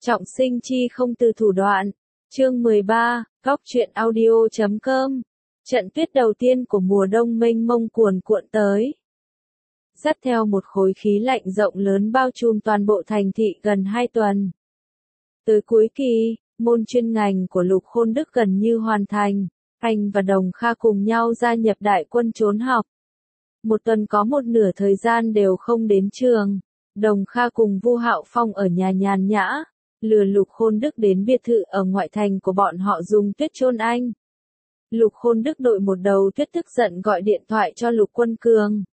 Trọng sinh chi không từ thủ đoạn. Chương 13, Góc truyện audio.com. Trận tuyết đầu tiên của mùa đông mênh mông cuồn cuộn tới. Dắt theo một khối khí lạnh rộng lớn bao trùm toàn bộ thành thị gần 2 tuần. Tới cuối kỳ, môn chuyên ngành của Lục Khôn Đức gần như hoàn thành. Anh và Đồng Kha cùng nhau gia nhập đại quân trốn học. Một tuần có một nửa thời gian đều không đến trường. Đồng Kha cùng Vu Hạo Phong ở nhà nhàn nhã, lừa Lục Khôn Đức đến biệt thự ở ngoại thành của bọn họ dùng tuyết chôn anh. Lục Khôn Đức đội một đầu tuyết tức giận gọi điện thoại cho Lục Quân Cường.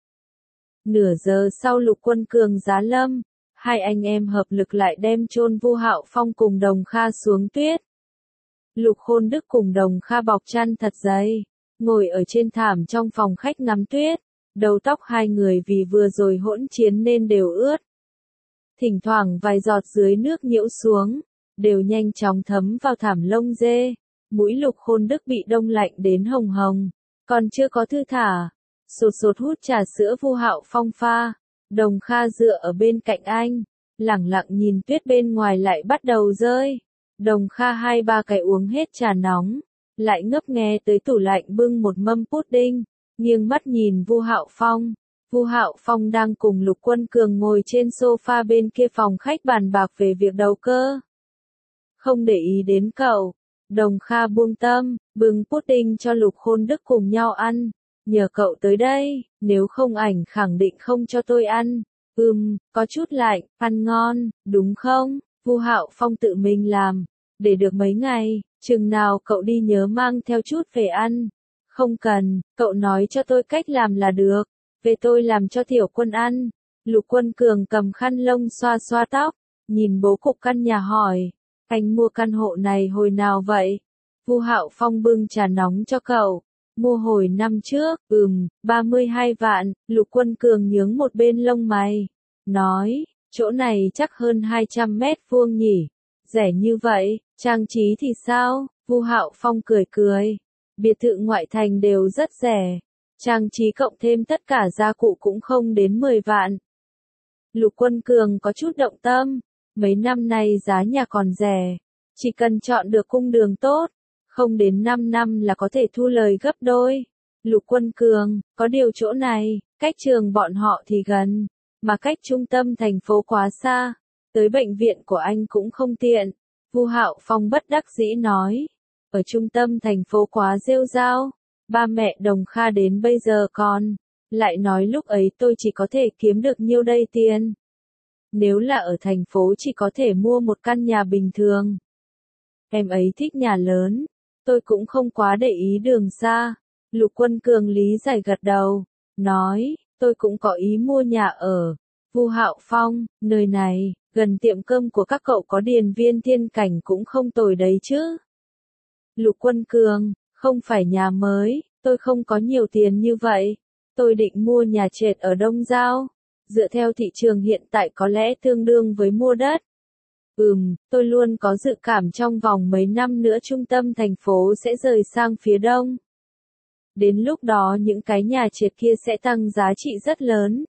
Nửa giờ sau Lục Quân Cường giá lâm, hai anh em hợp lực lại đem chôn Vu Hạo Phong cùng Đồng Kha xuống tuyết. Lục Khôn Đức cùng Đồng Kha bọc chăn thật dày, ngồi ở trên thảm trong phòng khách ngắm tuyết. Đầu tóc hai người vì vừa rồi hỗn chiến nên đều ướt. Thỉnh thoảng vài giọt dưới nước nhiễu xuống, đều nhanh chóng thấm vào thảm lông dê. Mũi Lục Khôn Đức bị đông lạnh đến hồng hồng, còn chưa có thư thả. Sột sột hút trà sữa Vu Hạo Phong pha. Đồng Kha dựa ở bên cạnh anh, lẳng lặng nhìn tuyết bên ngoài lại bắt đầu rơi. Đồng Kha 2-3 cái uống hết trà nóng, lại ngấp nghé tới tủ lạnh bưng một mâm pudding. Nghiêng mắt nhìn Vu Hạo Phong. Vu Hạo Phong đang cùng Lục Quân Cường ngồi trên sofa bên kia phòng khách bàn bạc về việc đầu cơ. Không để ý đến cậu. Đồng Kha buông tâm, bưng pudding cho Lục Khôn Đức cùng nhau ăn. Nhờ cậu tới đây, nếu không ảnh khẳng định không cho tôi ăn. Có chút lạnh, ăn ngon, đúng không? Vu Hạo Phong tự mình làm, để được mấy ngày, chừng nào cậu đi nhớ mang theo chút về ăn. Không cần, cậu nói cho tôi cách làm là được. Về tôi làm cho Tiểu Quân ăn. Lục Quân Cường cầm khăn lông xoa xoa tóc, nhìn bố cục căn nhà hỏi. Anh mua căn hộ này hồi nào vậy? Vu Hạo Phong bưng trà nóng cho cậu. Mua hồi năm trước, 32 vạn. Lục Quân Cường nhướng một bên lông mày. Nói, chỗ này chắc hơn 200 mét vuông nhỉ. Rẻ như vậy, trang trí thì sao? Vu Hạo Phong cười cười. Biệt thự ngoại thành đều rất rẻ. Trang trí cộng thêm tất cả gia cụ cũng không đến 10 vạn. Lục Quân Cường có chút động tâm. Mấy năm nay giá nhà còn rẻ. Chỉ cần chọn được cung đường tốt, không đến 5 năm là có thể thu lời gấp đôi. Lục Quân Cường, có điều chỗ này, cách trường bọn họ thì gần, mà cách trung tâm thành phố quá xa. Tới bệnh viện của anh cũng không tiện. Vu Hạo Phong bất đắc dĩ nói. Ở trung tâm thành phố quá rêu rao. Ba mẹ Đồng Kha đến bây giờ còn lại nói lúc ấy tôi chỉ có thể kiếm được nhiêu đây tiền. Nếu là ở thành phố chỉ có thể mua một căn nhà bình thường. Em ấy thích nhà lớn. Tôi cũng không quá để ý đường xa. Lục Quân Cường lý giải gật đầu. Nói, tôi cũng có ý mua nhà ở. Vu Hạo Phong, nơi này, gần tiệm cơm của các cậu có điền viên thiên cảnh cũng không tồi đấy chứ. Lục Quân Cường, không phải nhà mới, tôi không có nhiều tiền như vậy. Tôi định mua nhà trệt ở Đông Giao. Dựa theo thị trường hiện tại có lẽ tương đương với mua đất. Tôi luôn có dự cảm trong vòng mấy năm nữa trung tâm thành phố sẽ rời sang phía đông. Đến lúc đó những cái nhà trệt kia sẽ tăng giá trị rất lớn.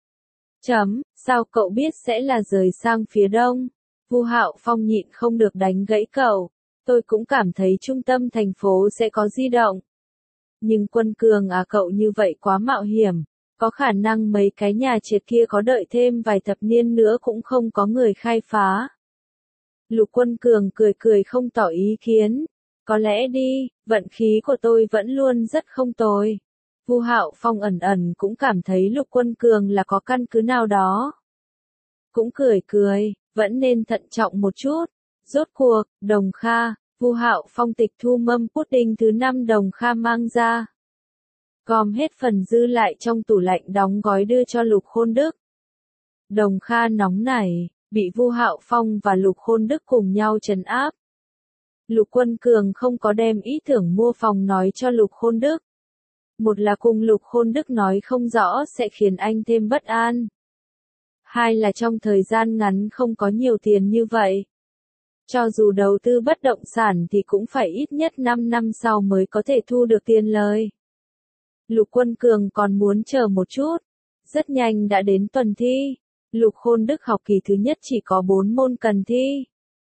Sao cậu biết sẽ là rời sang phía đông? Vu Hạo Phong nhịn không được đánh gãy cậu. Tôi cũng cảm thấy trung tâm thành phố sẽ có di động. Nhưng Quân Cường cậu như vậy quá mạo hiểm. Có khả năng mấy cái nhà trệt kia có đợi thêm vài thập niên nữa cũng không có người khai phá. Lục Quân Cường cười cười không tỏ ý kiến. Có lẽ đi, vận khí của tôi vẫn luôn rất không tồi. Vu Hạo Phong ẩn ẩn cũng cảm thấy Lục Quân Cường là có căn cứ nào đó. Cũng cười cười, vẫn nên thận trọng một chút. Rốt cuộc, Đồng Kha, Vu Hạo Phong tịch thu mâm pudding thứ 5 Đồng Kha mang ra. Gom hết phần dư lại trong tủ lạnh đóng gói đưa cho Lục Khôn Đức. Đồng Kha nóng nảy, bị Vu Hạo Phong và Lục Khôn Đức cùng nhau trấn áp. Lục Quân Cường không có đem ý tưởng mua phòng nói cho Lục Khôn Đức. Một là cùng Lục Khôn Đức nói không rõ sẽ khiến anh thêm bất an. Hai là trong thời gian ngắn không có nhiều tiền như vậy. Cho dù đầu tư bất động sản thì cũng phải ít nhất 5 năm sau mới có thể thu được tiền lời. Lục Quân Cường còn muốn chờ một chút. Rất nhanh đã đến tuần thi. Lục Khôn Đức học kỳ thứ nhất chỉ có 4 môn cần thi.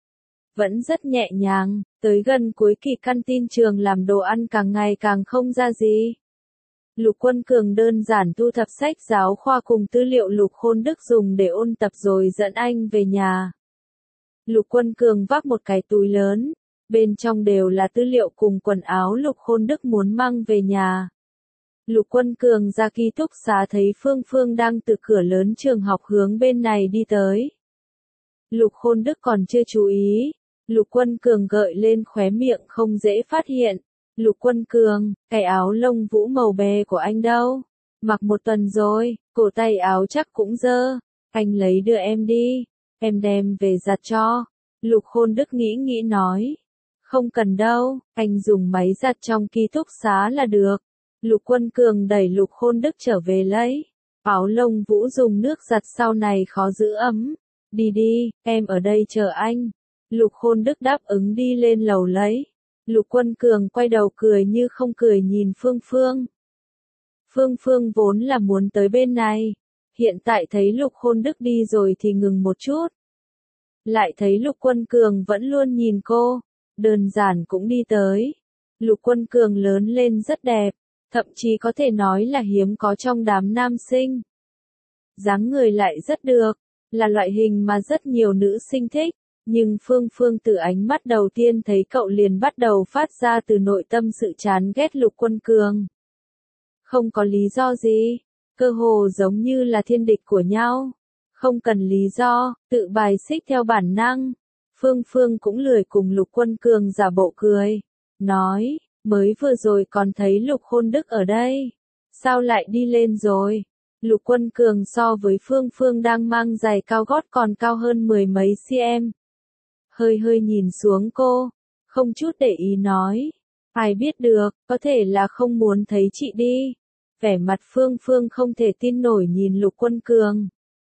vẫn rất nhẹ nhàng, tới gần cuối kỳ căn tin trường làm đồ ăn càng ngày càng không ra gì. Lục Quân Cường đơn giản thu thập sách giáo khoa cùng tư liệu Lục Khôn Đức dùng để ôn tập rồi dẫn anh về nhà. Lục Quân Cường vác một cái túi lớn, bên trong đều là tư liệu cùng quần áo Lục Khôn Đức muốn mang về nhà. Lục Quân Cường ra ký túc xá thấy Phương Phương đang từ cửa lớn trường học hướng bên này đi tới. Lục Khôn Đức còn chưa chú ý, Lục Quân Cường gợi lên khóe miệng không dễ phát hiện. Lục Quân Cường, cái áo lông vũ màu be của anh đâu? Mặc một tuần rồi, cổ tay áo chắc cũng dơ. Anh lấy đưa em đi, em đem về giặt cho. Lục Khôn Đức nghĩ nói. Không cần đâu, anh dùng máy giặt trong ký túc xá là được. Lục Quân Cường đẩy Lục Khôn Đức trở về lấy. Áo lông vũ dùng nước giặt sau này khó giữ ấm. Đi đi, em ở đây chờ anh. Lục Khôn Đức đáp ứng đi lên lầu lấy. Lục Quân Cường quay đầu cười như không cười nhìn Phương Phương. Phương Phương vốn là muốn tới bên này. Hiện tại thấy Lục Khôn Đức đi rồi thì ngừng một chút. Lại thấy Lục Quân Cường vẫn luôn nhìn cô. Đơn giản cũng đi tới. Lục Quân Cường lớn lên rất đẹp. Thậm chí có thể nói là hiếm có trong đám nam sinh. Dáng người lại rất được. Là loại hình mà rất nhiều nữ sinh thích. Nhưng Phương Phương từ ánh mắt đầu tiên thấy cậu liền bắt đầu phát ra từ nội tâm sự chán ghét Lục Quân Cường. Không có lý do gì, cơ hồ giống như là thiên địch của nhau. Không cần lý do, tự bài xích theo bản năng. Phương Phương cũng lười cùng Lục Quân Cường giả bộ cười. Nói, mới vừa rồi còn thấy Lục Khôn Đức ở đây. Sao lại đi lên rồi? Lục Quân Cường so với Phương Phương đang mang giày cao gót còn cao hơn mười mấy cm. Hơi nhìn xuống cô, không chút để ý nói. Ai biết được, có thể là không muốn thấy chị đi. Vẻ mặt Phương Phương không thể tin nổi nhìn Lục Quân Cường.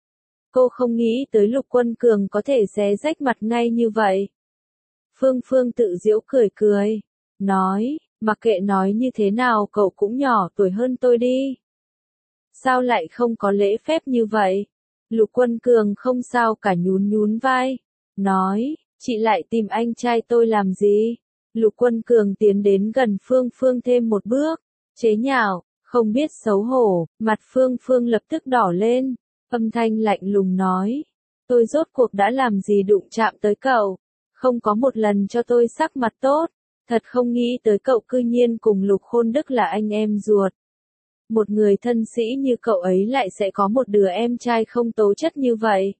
Cô không nghĩ tới Lục Quân Cường có thể xé rách mặt ngay như vậy. Phương Phương tự giễu cười, nói, mặc kệ nói như thế nào cậu cũng nhỏ tuổi hơn tôi đi. Sao lại không có lễ phép như vậy? Lục Quân Cường không sao cả nhún vai, nói, chị lại tìm anh trai tôi làm gì? Lục Quân Cường tiến đến gần Phương Phương thêm một bước, chế nhạo, không biết xấu hổ, mặt Phương Phương lập tức đỏ lên, âm thanh lạnh lùng nói, tôi rốt cuộc đã làm gì đụng chạm tới cậu, không có một lần cho tôi sắc mặt tốt, thật không nghĩ tới cậu cư nhiên cùng Lục Khôn Đức là anh em ruột. Một người thân sĩ như cậu ấy lại sẽ có một đứa em trai không tố chất như vậy.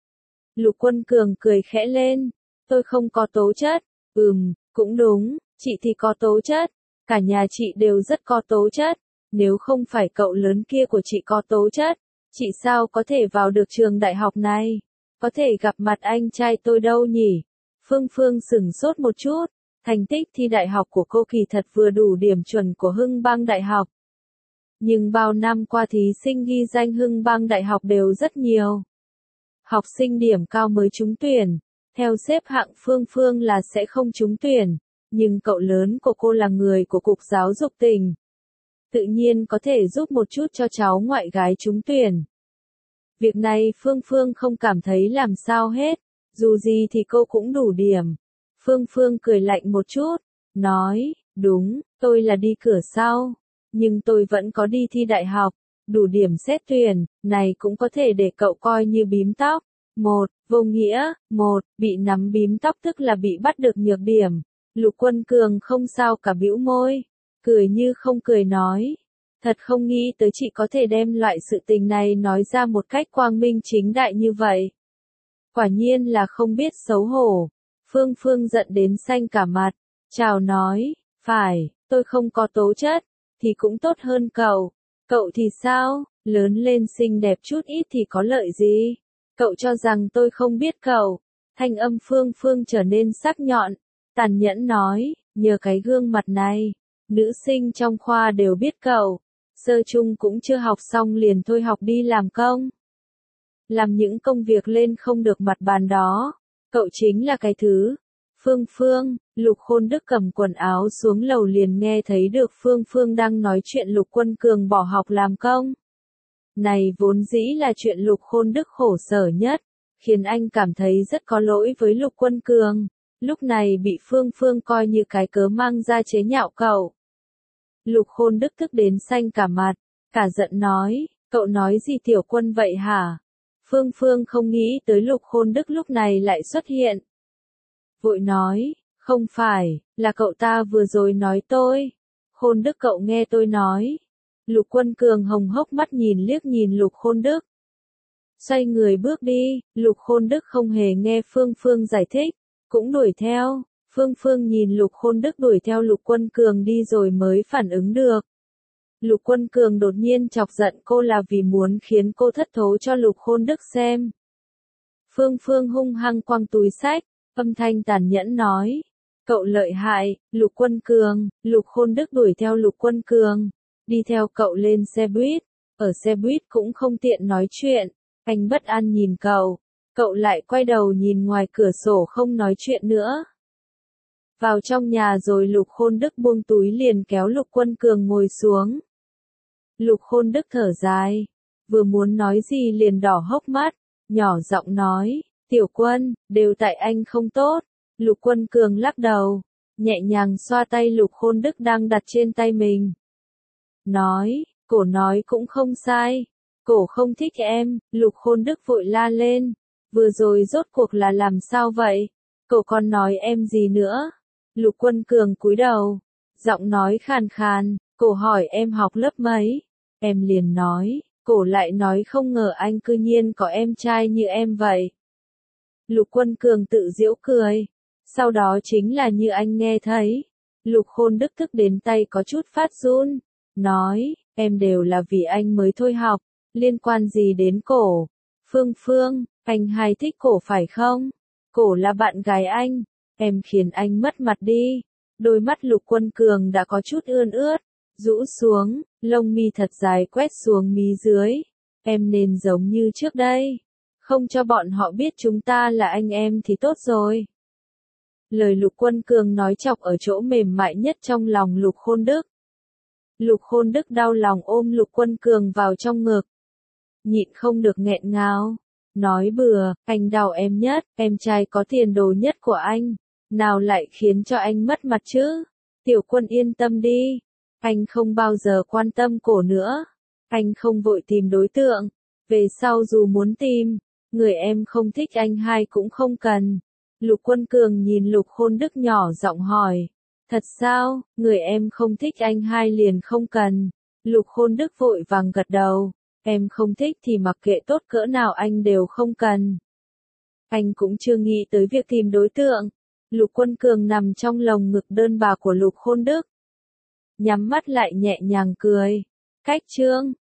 Lục Quân Cường cười khẽ lên, tôi không có tố chất, cũng đúng, chị thì có tố chất, cả nhà chị đều rất có tố chất, nếu không phải cậu lớn kia của chị có tố chất, chị sao có thể vào được trường đại học này, có thể gặp mặt anh trai tôi đâu nhỉ? Phương Phương sửng sốt một chút, thành tích thi đại học của cô kỳ thật vừa đủ điểm chuẩn của Hưng Bang Đại học. Nhưng bao năm qua thí sinh ghi danh Hưng Bang Đại học đều rất nhiều. Học sinh điểm cao mới trúng tuyển, theo xếp hạng Phương Phương là sẽ không trúng tuyển, nhưng cậu lớn của cô là người của Cục Giáo dục tỉnh. Tự nhiên có thể giúp một chút cho cháu ngoại gái trúng tuyển. Việc này Phương Phương không cảm thấy làm sao hết, dù gì thì cô cũng đủ điểm. Phương Phương cười lạnh một chút, nói, đúng, tôi là đi cửa sau, nhưng tôi vẫn có đi thi đại học, đủ điểm xét tuyển, này cũng có thể để cậu coi như bím tóc. Vô nghĩa, bị nắm bím tóc tức là bị bắt được nhược điểm. Lục Quân Cường không sao cả bĩu môi, cười như không cười nói. Thật không nghĩ tới chị có thể đem loại sự tình này nói ra một cách quang minh chính đại như vậy. Quả nhiên là không biết xấu hổ. Phương Phương giận đến xanh cả mặt, chào nói, phải, tôi không có tố chất, thì cũng tốt hơn cậu. Cậu thì sao, lớn lên xinh đẹp chút ít thì có lợi gì? Cậu cho rằng tôi không biết cậu. Thanh âm Phương Phương trở nên sắc nhọn, tàn nhẫn nói, nhờ cái gương mặt này, nữ sinh trong khoa đều biết cậu. Sơ chung cũng chưa học xong liền thôi học đi làm công. Làm những công việc lên không được mặt bàn đó. Cậu chính là cái thứ. Phương, Lục Khôn Đức cầm quần áo xuống lầu liền nghe thấy được Phương đang nói chuyện Lục Quân Cường bỏ học làm công. Này vốn dĩ là chuyện Lục Khôn Đức khổ sở nhất, khiến anh cảm thấy rất có lỗi với Lục Quân Cường. lúc này bị Phương Phương coi như cái cớ mang ra chế nhạo cậu. Lục Khôn Đức tức đến xanh cả mặt, cả giận nói, cậu nói gì Tiểu Quân vậy hả? Phương Phương không nghĩ tới Lục Khôn Đức lúc này lại xuất hiện. Vội nói, không phải, là cậu ta vừa rồi nói tôi. Khôn Đức cậu nghe tôi nói. Lục Quân Cường hồng hốc mắt liếc nhìn Lục Khôn Đức. Xoay người bước đi, Lục Khôn Đức không hề nghe Phương Phương giải thích, cũng đuổi theo. Phương Phương nhìn Lục Khôn Đức đuổi theo Lục Quân Cường đi rồi mới phản ứng được. Lục Quân Cường đột nhiên chọc giận cô là vì muốn khiến cô thất thố cho Lục Khôn Đức xem. Phương Phương hung hăng quăng túi xách, âm thanh tàn nhẫn nói. Cậu lợi hại, Lục Quân Cường. Lục Khôn Đức đuổi theo Lục Quân Cường, đi theo cậu lên xe buýt. Ở xe buýt cũng không tiện nói chuyện, anh bất an nhìn cậu. Cậu lại quay đầu nhìn ngoài cửa sổ không nói chuyện nữa. Vào trong nhà rồi Lục Khôn Đức buông túi liền kéo Lục Quân Cường ngồi xuống. Lục Khôn Đức thở dài, vừa muốn nói gì liền đỏ hốc mắt, nhỏ giọng nói, Tiểu Quân, đều tại anh không tốt. Lục Quân Cường lắc đầu, nhẹ nhàng xoa tay Lục Khôn Đức đang đặt trên tay mình. Nói, cổ nói cũng không sai, cổ không thích em. Lục Khôn Đức vội la lên, vừa rồi rốt cuộc là làm sao vậy? Cổ còn nói em gì nữa? Lục Quân Cường cúi đầu, giọng nói khàn khàn, cổ hỏi em học lớp mấy? Em liền nói, cổ lại nói không ngờ anh cư nhiên có em trai như em vậy. Lục Quân Cường tự giễu cười, sau đó chính là như anh nghe thấy. Lục Khôn Đức tức đến tay có chút phát run, nói, em đều là vì anh mới thôi học, liên quan gì đến cổ? Phương Phương, anh hay thích cổ phải không? Cổ là bạn gái anh, em khiến anh mất mặt đi. Đôi mắt Lục Quân Cường đã có chút ươn ướt, rũ xuống, lông mi thật dài quét xuống mí dưới. Em nên giống như trước đây, không cho bọn họ biết chúng ta là anh em thì tốt rồi. Lời Lục Quân Cường nói chọc ở chỗ mềm mại nhất trong lòng Lục Khôn Đức. Lục Khôn Đức đau lòng ôm Lục Quân Cường vào trong ngực, nhịn không được nghẹn ngào, nói bừa, anh đau em nhất, em trai có tiền đồ nhất của anh, nào lại khiến cho anh mất mặt chứ? Tiểu Quân yên tâm đi, anh không bao giờ quan tâm cổ nữa, anh không vội tìm đối tượng, về sau dù muốn tìm, người em không thích anh hai cũng không cần. Lục Quân Cường nhìn Lục Khôn Đức nhỏ giọng hỏi, thật sao, người em không thích anh hai liền không cần? Lục Khôn Đức vội vàng gật đầu, em không thích thì mặc kệ tốt cỡ nào anh đều không cần. Anh cũng chưa nghĩ tới việc tìm đối tượng. Lục Quân Cường nằm trong lồng ngực đơn bạc của Lục Khôn Đức, nhắm mắt lại nhẹ nhàng cười. Cách chương